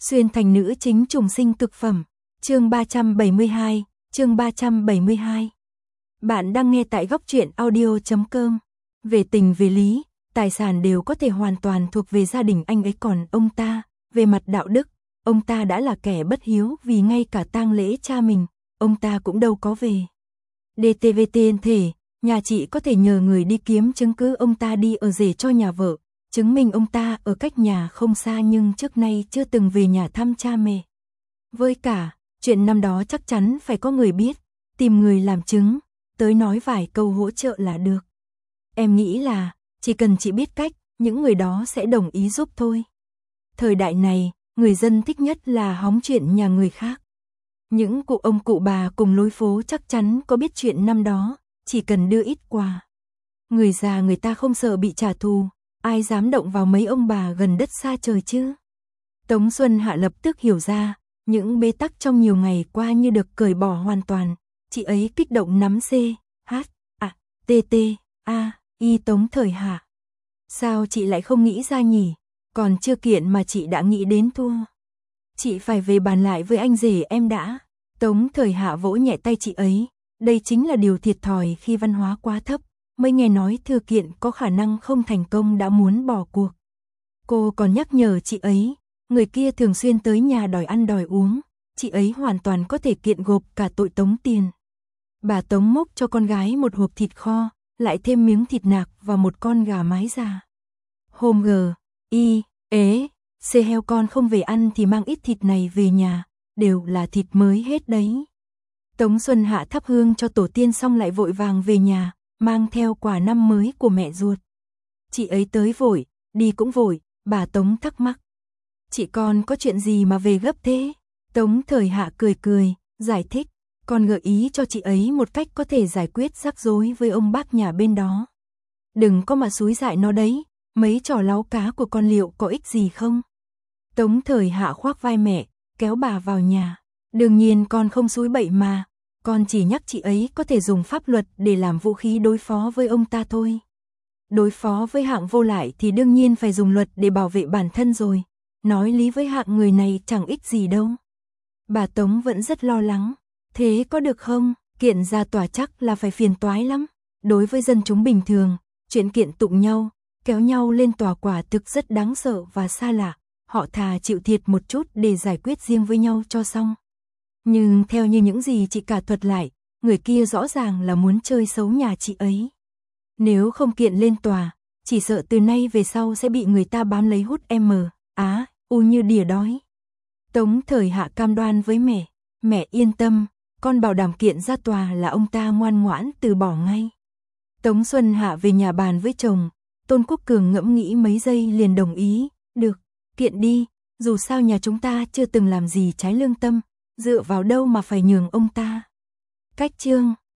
Xuyên thành nữ chính trùng sinh cực phẩm. Chương 372. Bạn đang nghe tại góc truyện audio.com. Về tình về lý, tài sản đều có thể hoàn toàn thuộc về gia đình anh ấy, còn ông ta, về mặt đạo đức, ông ta đã là kẻ bất hiếu vì ngay cả tang lễ cha mình, ông ta cũng đâu có về. DTVTN thể, nhà chị có thể nhờ người đi kiếm chứng cứ ông ta đi ở rể cho nhà vợ, chứng minh ông ta ở cách nhà không xa nhưng trước nay chưa từng về nhà thăm cha mẹ. Với cả, chuyện năm đó chắc chắn phải có người biết, tìm người làm chứng, tới nói vài câu hỗ trợ là được. Em nghĩ là, chỉ cần chị biết cách, những người đó sẽ đồng ý giúp thôi. Thời đại này, người dân thích nhất là hóng chuyện nhà người khác. Những cụ ông cụ bà cùng lối phố chắc chắn có biết chuyện năm đó, chỉ cần đưa ít quà. Người già người ta không sợ bị trả thù, ai dám động vào mấy ông bà gần đất xa trời chứ. Tống Xuân Hạ lập tức hiểu ra, những bế tắc trong nhiều ngày qua như được cởi bỏ hoàn toàn. Chị ấy kích động nắm C, H, A, T, T, A, I Tống Thời Hạ. Sao chị lại không nghĩ ra nhỉ? Còn chưa kiện mà chị đã nghĩ đến thua. Chị phải về bàn lại với anh rể em đã. Tống Thời Hạ vỗ nhẹ tay chị ấy. Đây chính là điều thiệt thòi khi văn hóa quá thấp. Mới nghe nói thư kiện có khả năng không thành công đã muốn bỏ cuộc. Cô còn nhắc nhở chị ấy, người kia thường xuyên tới nhà đòi ăn đòi uống. Chị ấy hoàn toàn có thể kiện gộp cả tội tống tiền. Bà Tống múc cho con gái một hộp thịt kho, lại thêm miếng thịt nạc và một con gà mái già. Hôm C heo con không về ăn thì mang ít thịt này về nhà, đều là thịt mới hết đấy. Tống Xuân Hạ thắp hương cho tổ tiên xong lại vội vàng về nhà, mang theo quà năm mới của mẹ ruột. Chị ấy tới vội, đi cũng vội, bà Tống thắc mắc. Chị con có chuyện gì mà về gấp thế? Tống Thời Hạ cười cười, giải thích, con gợi ý cho chị ấy một cách có thể giải quyết rắc rối với ông bác nhà bên đó. Đừng có mà xúi dại nó đấy, mấy trò láu cá của con liệu có ích gì không? Tống Thời Hạ khoác vai mẹ, kéo bà vào nhà. Đương nhiên con không xúi bậy mà, con chỉ nhắc chị ấy có thể dùng pháp luật để làm vũ khí đối phó với ông ta thôi. Đối phó với hạng vô lại thì đương nhiên phải dùng luật để bảo vệ bản thân rồi. Nói lý với hạng người này chẳng ích gì đâu. Bà Tống vẫn rất lo lắng. Thế có được không? Kiện ra tòa chắc là phải phiền toái lắm. Đối với dân chúng bình thường, chuyện kiện tụng nhau, kéo nhau lên tòa quả thực rất đáng sợ và xa lạ. Họ thà chịu thiệt một chút để giải quyết riêng với nhau cho xong. Nhưng theo như những gì chị cả thuật lại, người kia rõ ràng là muốn chơi xấu nhà chị ấy. Nếu không kiện lên tòa, chỉ sợ từ nay về sau sẽ bị người ta bám lấy hút như đỉa đói. Tống Thời Hạ cam đoan với mẹ yên tâm, con bảo đảm kiện ra tòa là ông ta ngoan ngoãn từ bỏ ngay. Tống Xuân Hạ về nhà bàn với chồng, Tôn Quốc Cường ngẫm nghĩ mấy giây liền đồng ý, được, kiện đi, dù sao nhà chúng ta chưa từng làm gì trái lương tâm, dựa vào đâu mà phải nhường ông ta. Cách chương